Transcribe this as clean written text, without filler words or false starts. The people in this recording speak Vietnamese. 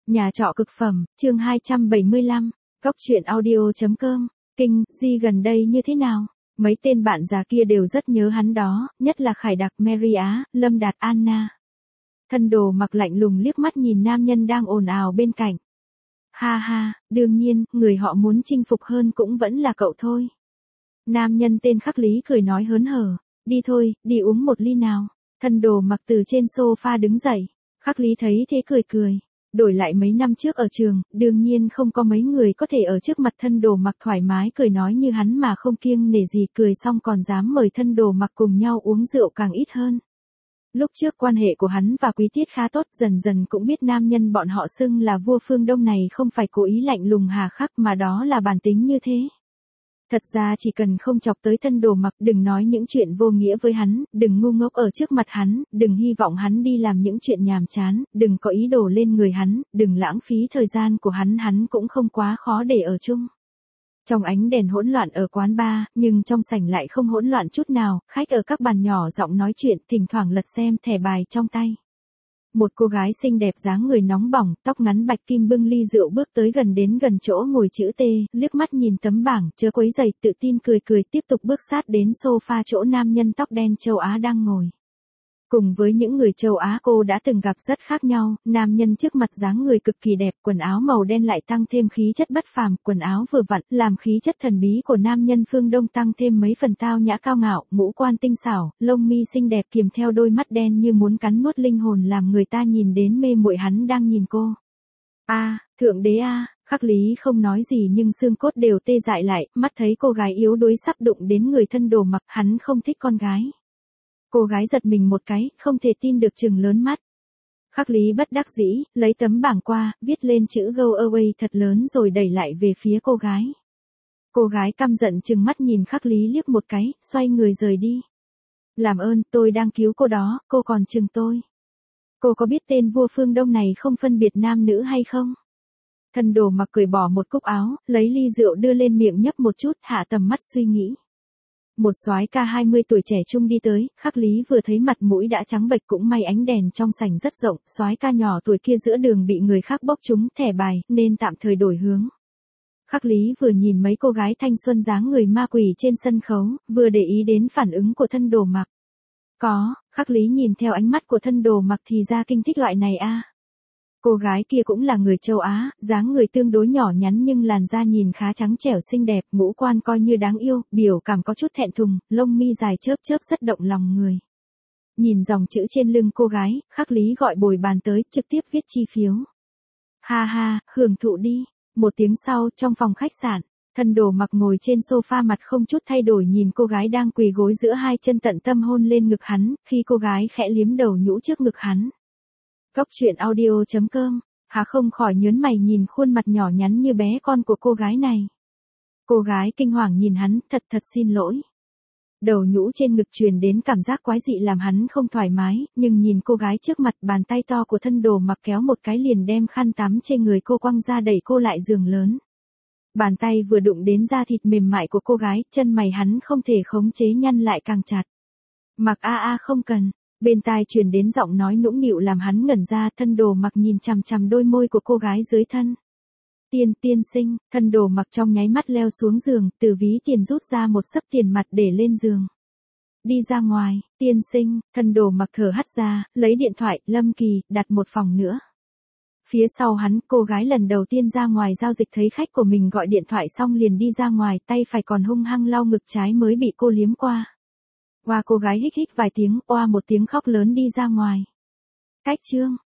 Nhà trọ cực phẩm, chương 275, Cóc truyện audio.com, Kinh, Di gần đây như thế nào? Mấy tên bạn già kia đều rất nhớ hắn đó, nhất là Khải Đặc, Mary Á, Lâm Đạt, Anna. Thân đồ mặc lạnh lùng liếc mắt nhìn nam nhân đang ồn ào bên cạnh. Ha ha, đương nhiên, người họ muốn chinh phục hơn cũng vẫn là cậu thôi. Nam nhân tên Khắc Lý cười nói hớn hở, đi thôi, đi uống một ly nào. Thân đồ mặc từ trên sofa đứng dậy, Khắc Lý thấy thế cười cười. Đổi lại mấy năm trước ở trường, đương nhiên không có mấy người có thể ở trước mặt thân đồ mặc thoải mái cười nói như hắn mà không kiêng nể gì, cười xong còn dám mời thân đồ mặc cùng nhau uống rượu càng ít hơn. Lúc trước quan hệ của hắn và Quý Tiết khá tốt, dần dần cũng biết nam nhân bọn họ xưng là vua phương Đông này không phải cố ý lạnh lùng hà khắc mà đó là bản tính như thế. Thật ra chỉ cần không chọc tới thân đồ mặc, đừng nói những chuyện vô nghĩa với hắn, đừng ngu ngốc ở trước mặt hắn, đừng hy vọng hắn đi làm những chuyện nhàm chán, đừng có ý đồ lên người hắn, đừng lãng phí thời gian của hắn cũng không quá khó để ở chung. Trong ánh đèn hỗn loạn ở quán bar, nhưng trong sảnh lại không hỗn loạn chút nào, khách ở các bàn nhỏ giọng nói chuyện, thỉnh thoảng lật xem thẻ bài trong tay. Một cô gái xinh đẹp dáng người nóng bỏng, tóc ngắn bạch kim bưng ly rượu bước tới gần chỗ ngồi chữ T, liếc mắt nhìn tấm bảng, chớ quấy giày, tự tin cười tiếp tục bước sát đến sofa chỗ nam nhân tóc đen châu Á đang ngồi. Cùng với những người châu Á cô đã từng gặp rất khác nhau, nam nhân trước mặt dáng người cực kỳ đẹp, quần áo màu đen lại tăng thêm khí chất bất phàm, quần áo vừa vặn, làm khí chất thần bí của nam nhân phương Đông tăng thêm mấy phần tao nhã cao ngạo, ngũ quan tinh xảo, lông mi xinh đẹp kiềm theo đôi mắt đen như muốn cắn nuốt linh hồn làm người ta nhìn đến mê muội. Hắn đang nhìn cô. Thượng đế Khắc Lý không nói gì nhưng xương cốt đều tê dại lại, mắt thấy cô gái yếu đuối sắp đụng đến người thân đồ mặc, hắn không thích con gái. Cô gái giật mình một cái, không thể tin được trừng lớn mắt. Khắc Lý bất đắc dĩ, lấy tấm bảng qua, viết lên chữ Go Away thật lớn rồi đẩy lại về phía cô gái. Cô gái căm giận trừng mắt nhìn Khắc Lý liếc một cái, xoay người rời đi. Làm ơn, tôi đang cứu cô đó, cô còn chừng tôi. Cô có biết tên vua phương Đông này không phân biệt nam nữ hay không? Thân đồ mặc cởi bỏ một cúc áo, lấy ly rượu đưa lên miệng nhấp một chút, hạ tầm mắt suy nghĩ. Một soái ca 20 tuổi trẻ trung đi tới, Khắc Lý vừa thấy mặt mũi đã trắng bệch, cũng may ánh đèn trong sảnh rất rộng, soái ca nhỏ tuổi kia giữa đường bị người khác bóc trúng thẻ bài, nên tạm thời đổi hướng. Khắc Lý vừa nhìn mấy cô gái thanh xuân dáng người ma quỷ trên sân khấu, vừa để ý đến phản ứng của thân đồ mặc. Khắc Lý nhìn theo ánh mắt của thân đồ mặc thì ra kinh thích loại này Cô gái kia cũng là người châu Á, dáng người tương đối nhỏ nhắn nhưng làn da nhìn khá trắng trẻo xinh đẹp, ngũ quan coi như đáng yêu, biểu cảm có chút thẹn thùng, lông mi dài chớp rất động lòng người. Nhìn dòng chữ trên lưng cô gái, Khắc Lý gọi bồi bàn tới, trực tiếp viết chi phiếu. Ha, hưởng thụ đi. Một tiếng sau, trong phòng khách sạn, thân đồ mặc ngồi trên sofa mặt không chút thay đổi nhìn cô gái đang quỳ gối giữa hai chân tận tâm hôn lên ngực hắn, khi cô gái khẽ liếm đầu nhũ trước ngực hắn. Cóc truyện audio.com, Hà không khỏi nhớn mày nhìn khuôn mặt nhỏ nhắn như bé con của cô gái này. Cô gái kinh hoàng nhìn hắn, thật xin lỗi. Đầu nhũ trên ngực truyền đến cảm giác quái dị làm hắn không thoải mái, nhưng nhìn cô gái trước mặt, bàn tay to của thân đồ mặc kéo một cái liền đem khăn tắm trên người cô quăng ra đẩy cô lại giường lớn. Bàn tay vừa đụng đến da thịt mềm mại của cô gái, chân mày hắn không thể khống chế nhăn lại càng chặt. Mặc không cần. Bên tai truyền đến giọng nói nũng nịu làm hắn ngẩn ra, thân đồ mặc nhìn chằm chằm đôi môi của cô gái dưới thân. Tiên sinh, thân đồ mặc trong nháy mắt leo xuống giường, từ ví tiền rút ra một xấp tiền mặt để lên giường. Đi ra ngoài, tiên sinh, thân đồ mặc thở hắt ra, lấy điện thoại, Lâm Kỳ, đặt một phòng nữa. Phía sau hắn, cô gái lần đầu tiên ra ngoài giao dịch thấy khách của mình gọi điện thoại xong liền đi ra ngoài, tay phải còn hung hăng lau ngực trái mới bị cô liếm qua. Cô gái hích vài tiếng, một tiếng khóc lớn đi ra ngoài. Cách chương.